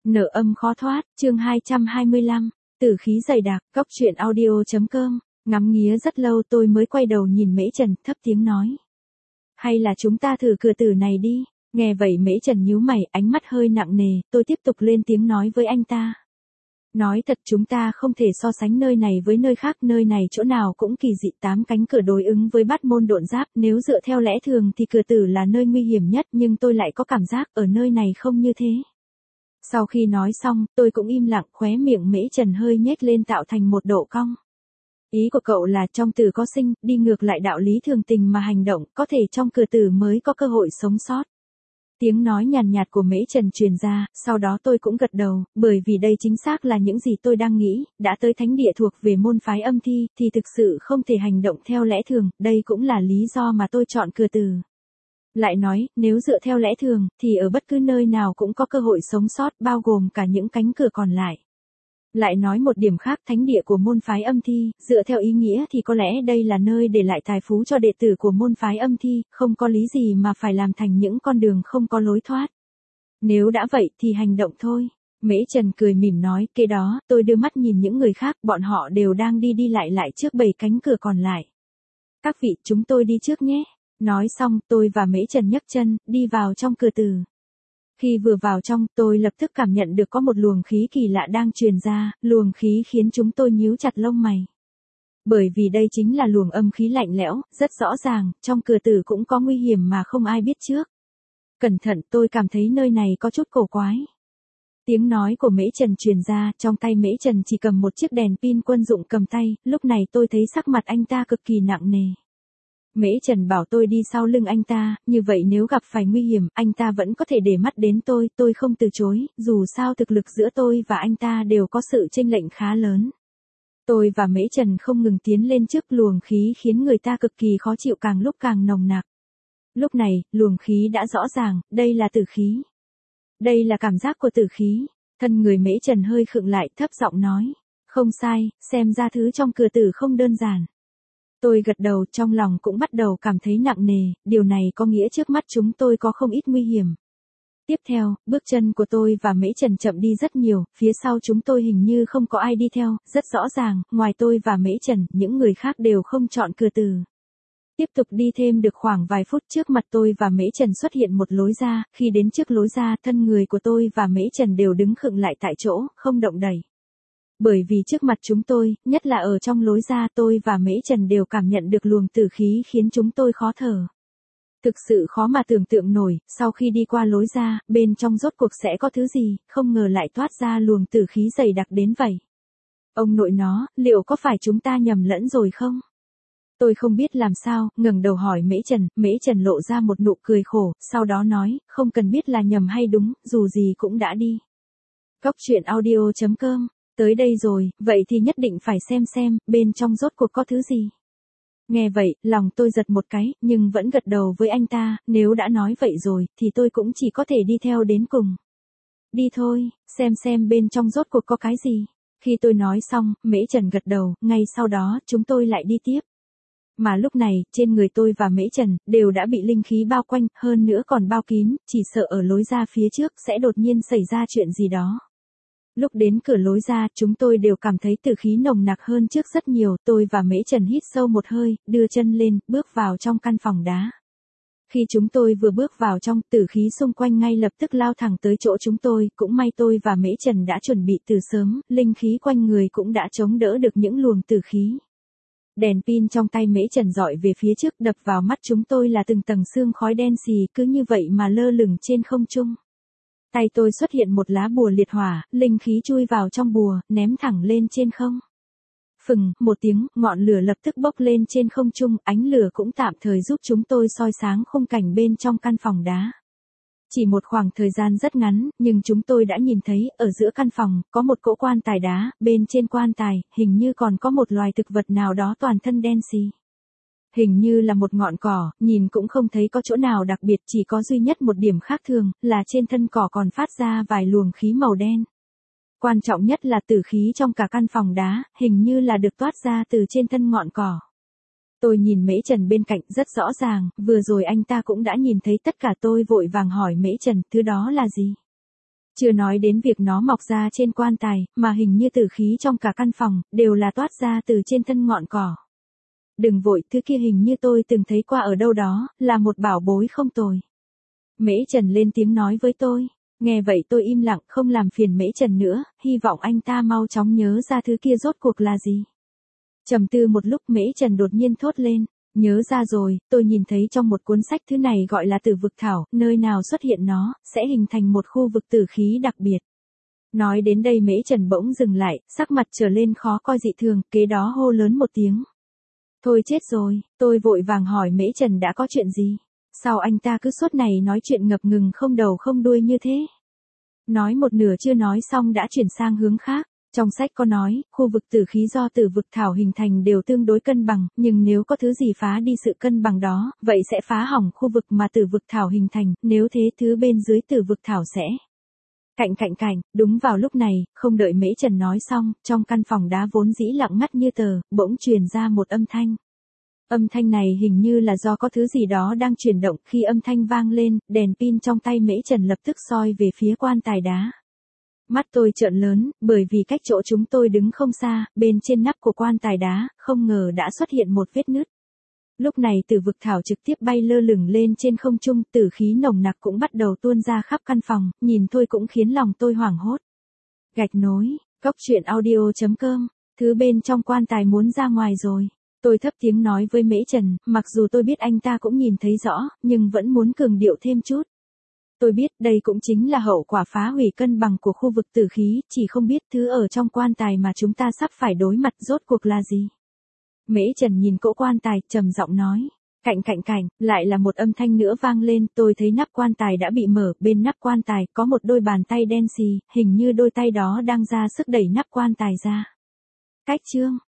Nợ âm khó thoát, chương 225, tử khí dày đặc, cóc truyện audio.com, ngắm nghía rất lâu tôi mới quay đầu nhìn Mễ Trần, thấp tiếng nói. Hay là chúng ta thử cửa tử này đi, nghe vậy Mễ Trần nhíu mày, ánh mắt hơi nặng nề, tôi tiếp tục lên tiếng nói với anh ta. Nói thật chúng ta không thể so sánh nơi này với nơi khác, nơi này chỗ nào cũng kỳ dị, 8 cánh cửa đối ứng với bát môn độn giáp, nếu dựa theo lẽ thường thì cửa tử là nơi nguy hiểm nhất, nhưng tôi lại có cảm giác ở nơi này không như thế. Sau khi nói xong, tôi cũng im lặng, khóe miệng Mễ Trần hơi nhếch lên tạo thành một độ cong. Ý của cậu là trong tử có sinh, đi ngược lại đạo lý thường tình mà hành động, có thể trong cửa tử mới có cơ hội sống sót. Tiếng nói nhàn nhạt của Mễ Trần truyền ra, sau đó tôi cũng gật đầu, bởi vì đây chính xác là những gì tôi đang nghĩ, đã tới thánh địa thuộc về môn phái âm thi, thì thực sự không thể hành động theo lẽ thường, đây cũng là lý do mà tôi chọn cửa tử. Lại nói, nếu dựa theo lẽ thường, thì ở bất cứ nơi nào cũng có cơ hội sống sót, bao gồm cả những cánh cửa còn lại. Lại nói một điểm khác, thánh địa của môn phái âm thi, dựa theo ý nghĩa thì có lẽ đây là nơi để lại tài phú cho đệ tử của môn phái âm thi, không có lý gì mà phải làm thành những con đường không có lối thoát. Nếu đã vậy thì hành động thôi. Mễ Trần cười mỉm nói, kế đó, tôi đưa mắt nhìn những người khác, bọn họ đều đang đi đi lại trước 7 cánh cửa còn lại. Các vị, chúng tôi đi trước nhé. Nói xong, tôi và Mễ Trần nhấc chân, đi vào trong cửa tử. Khi vừa vào trong, tôi lập tức cảm nhận được có một luồng khí kỳ lạ đang truyền ra, luồng khí khiến chúng tôi nhíu chặt lông mày. Bởi vì đây chính là luồng âm khí lạnh lẽo, rất rõ ràng, trong cửa tử cũng có nguy hiểm mà không ai biết trước. Cẩn thận, tôi cảm thấy nơi này có chút cổ quái. Tiếng nói của Mễ Trần truyền ra, trong tay Mễ Trần chỉ cầm một chiếc đèn pin quân dụng cầm tay, lúc này tôi thấy sắc mặt anh ta cực kỳ nặng nề. Mễ Trần bảo tôi đi sau lưng anh ta, như vậy nếu gặp phải nguy hiểm, anh ta vẫn có thể để mắt đến tôi không từ chối, dù sao thực lực giữa tôi và anh ta đều có sự chênh lệch khá lớn. Tôi và Mễ Trần không ngừng tiến lên trước, luồng khí khiến người ta cực kỳ khó chịu càng lúc càng nồng nặc. Lúc này, luồng khí đã rõ ràng, đây là tử khí. Đây là cảm giác của tử khí. Thân người Mễ Trần hơi khựng lại, thấp giọng nói. Không sai, xem ra thứ trong cửa tử không đơn giản. Tôi gật đầu, trong lòng cũng bắt đầu cảm thấy nặng nề, điều này có nghĩa trước mắt chúng tôi có không ít nguy hiểm. Tiếp theo, bước chân của tôi và Mễ Trần chậm đi rất nhiều, phía sau chúng tôi hình như không có ai đi theo, rất rõ ràng, ngoài tôi và Mễ Trần, những người khác đều không chọn cửa tử. Tiếp tục đi thêm được khoảng vài phút, trước mặt tôi và Mễ Trần xuất hiện một lối ra, khi đến trước lối ra, thân người của tôi và Mễ Trần đều đứng khựng lại tại chỗ, không động đậy. Bởi vì trước mặt chúng tôi, nhất là ở trong lối ra, tôi và Mễ Trần đều cảm nhận được luồng tử khí khiến chúng tôi khó thở. Thực sự khó mà tưởng tượng nổi, sau khi đi qua lối ra, bên trong rốt cuộc sẽ có thứ gì, không ngờ lại toát ra luồng tử khí dày đặc đến vậy. Ông nội nó, liệu có phải chúng ta nhầm lẫn rồi không? Tôi không biết làm sao, ngẩng đầu hỏi Mễ Trần lộ ra một nụ cười khổ, sau đó nói, không cần biết là nhầm hay đúng, dù gì cũng đã đi. Cóc truyện audio.com, tới đây rồi, vậy thì nhất định phải xem, bên trong rốt cuộc có thứ gì. Nghe vậy, lòng tôi giật một cái, nhưng vẫn gật đầu với anh ta, nếu đã nói vậy rồi, thì tôi cũng chỉ có thể đi theo đến cùng. Đi thôi, xem bên trong rốt cuộc có cái gì. Khi tôi nói xong, Mễ Trần gật đầu, ngay sau đó, chúng tôi lại đi tiếp. Mà lúc này, trên người tôi và Mễ Trần, đều đã bị linh khí bao quanh, hơn nữa còn bao kín, chỉ sợ ở lối ra phía trước sẽ đột nhiên xảy ra chuyện gì đó. Lúc đến cửa lối ra, chúng tôi đều cảm thấy tử khí nồng nặc hơn trước rất nhiều, tôi và Mễ Trần hít sâu một hơi, đưa chân lên, bước vào trong căn phòng đá. Khi chúng tôi vừa bước vào trong, tử khí xung quanh ngay lập tức lao thẳng tới chỗ chúng tôi, cũng may tôi và Mễ Trần đã chuẩn bị từ sớm, linh khí quanh người cũng đã chống đỡ được những luồng tử khí. Đèn pin trong tay Mễ Trần dọi về phía trước, đập vào mắt chúng tôi là từng tầng sương khói đen xì, cứ như vậy mà lơ lửng trên không trung. Tay tôi xuất hiện một lá bùa liệt hỏa, linh khí chui vào trong bùa, ném thẳng lên trên không. Phừng, một tiếng, ngọn lửa lập tức bốc lên trên không trung, ánh lửa cũng tạm thời giúp chúng tôi soi sáng khung cảnh bên trong căn phòng đá. Chỉ một khoảng thời gian rất ngắn, nhưng chúng tôi đã nhìn thấy, ở giữa căn phòng, có một cỗ quan tài đá, bên trên quan tài, hình như còn có một loài thực vật nào đó toàn thân đen xì. Hình như là một ngọn cỏ, nhìn cũng không thấy có chỗ nào đặc biệt, chỉ có duy nhất một điểm khác thường, là trên thân cỏ còn phát ra vài luồng khí màu đen. Quan trọng nhất là tử khí trong cả căn phòng đá, hình như là được toát ra từ trên thân ngọn cỏ. Tôi nhìn Mễ Trần bên cạnh rất rõ ràng, vừa rồi anh ta cũng đã nhìn thấy tất cả, tôi vội vàng hỏi Mễ Trần, thứ đó là gì? Chưa nói đến việc nó mọc ra trên quan tài, mà hình như tử khí trong cả căn phòng, đều là toát ra từ trên thân ngọn cỏ. Đừng vội, thứ kia hình như tôi từng thấy qua ở đâu đó, là một bảo bối không tồi. Mễ Trần lên tiếng nói với tôi. Nghe vậy tôi im lặng không làm phiền Mễ Trần nữa, hy vọng anh ta mau chóng nhớ ra thứ kia rốt cuộc là gì. Trầm tư một lúc Mễ Trần đột nhiên thốt lên. Nhớ ra rồi, tôi nhìn thấy trong một cuốn sách thứ này gọi là tử vực thảo, nơi nào xuất hiện nó, sẽ hình thành một khu vực tử khí đặc biệt. Nói đến đây Mễ Trần bỗng dừng lại, sắc mặt trở lên khó coi dị thường, kế đó hô lớn một tiếng. Thôi chết rồi, tôi vội vàng hỏi Mễ Trần đã có chuyện gì? Sao anh ta cứ suốt này nói chuyện ngập ngừng không đầu không đuôi như thế? Nói một nửa chưa nói xong đã chuyển sang hướng khác. Trong sách có nói, khu vực tử khí do tử vực thảo hình thành đều tương đối cân bằng, nhưng nếu có thứ gì phá đi sự cân bằng đó, vậy sẽ phá hỏng khu vực mà tử vực thảo hình thành, nếu thế thứ bên dưới tử vực thảo sẽ cạnh. Đúng vào lúc này, không đợi Mễ Trần nói xong, trong căn phòng đá vốn dĩ lặng ngắt như tờ, bỗng truyền ra một âm thanh. Âm thanh này hình như là do có thứ gì đó đang chuyển động, khi âm thanh vang lên, đèn pin trong tay Mễ Trần lập tức soi về phía quan tài đá. Mắt tôi trợn lớn, bởi vì cách chỗ chúng tôi đứng không xa, bên trên nắp của quan tài đá, không ngờ đã xuất hiện một vết nứt. Lúc này tử vực thảo trực tiếp bay lơ lửng lên trên không trung, tử khí nồng nặc cũng bắt đầu tuôn ra khắp căn phòng, nhìn thôi cũng khiến lòng tôi hoảng hốt. Gạch nối, coctruyện.audio.com, thứ bên trong quan tài muốn ra ngoài rồi. Tôi thấp tiếng nói với Mễ Trần, mặc dù tôi biết anh ta cũng nhìn thấy rõ, nhưng vẫn muốn cường điệu thêm chút. Tôi biết đây cũng chính là hậu quả phá hủy cân bằng của khu vực tử khí, chỉ không biết thứ ở trong quan tài mà chúng ta sắp phải đối mặt rốt cuộc là gì. Mễ Trần nhìn cỗ quan tài, trầm giọng nói. Cạnh, lại là một âm thanh nữa vang lên, tôi thấy nắp quan tài đã bị mở, bên nắp quan tài có một đôi bàn tay đen xì, hình như đôi tay đó đang ra sức đẩy nắp quan tài ra. Cách chương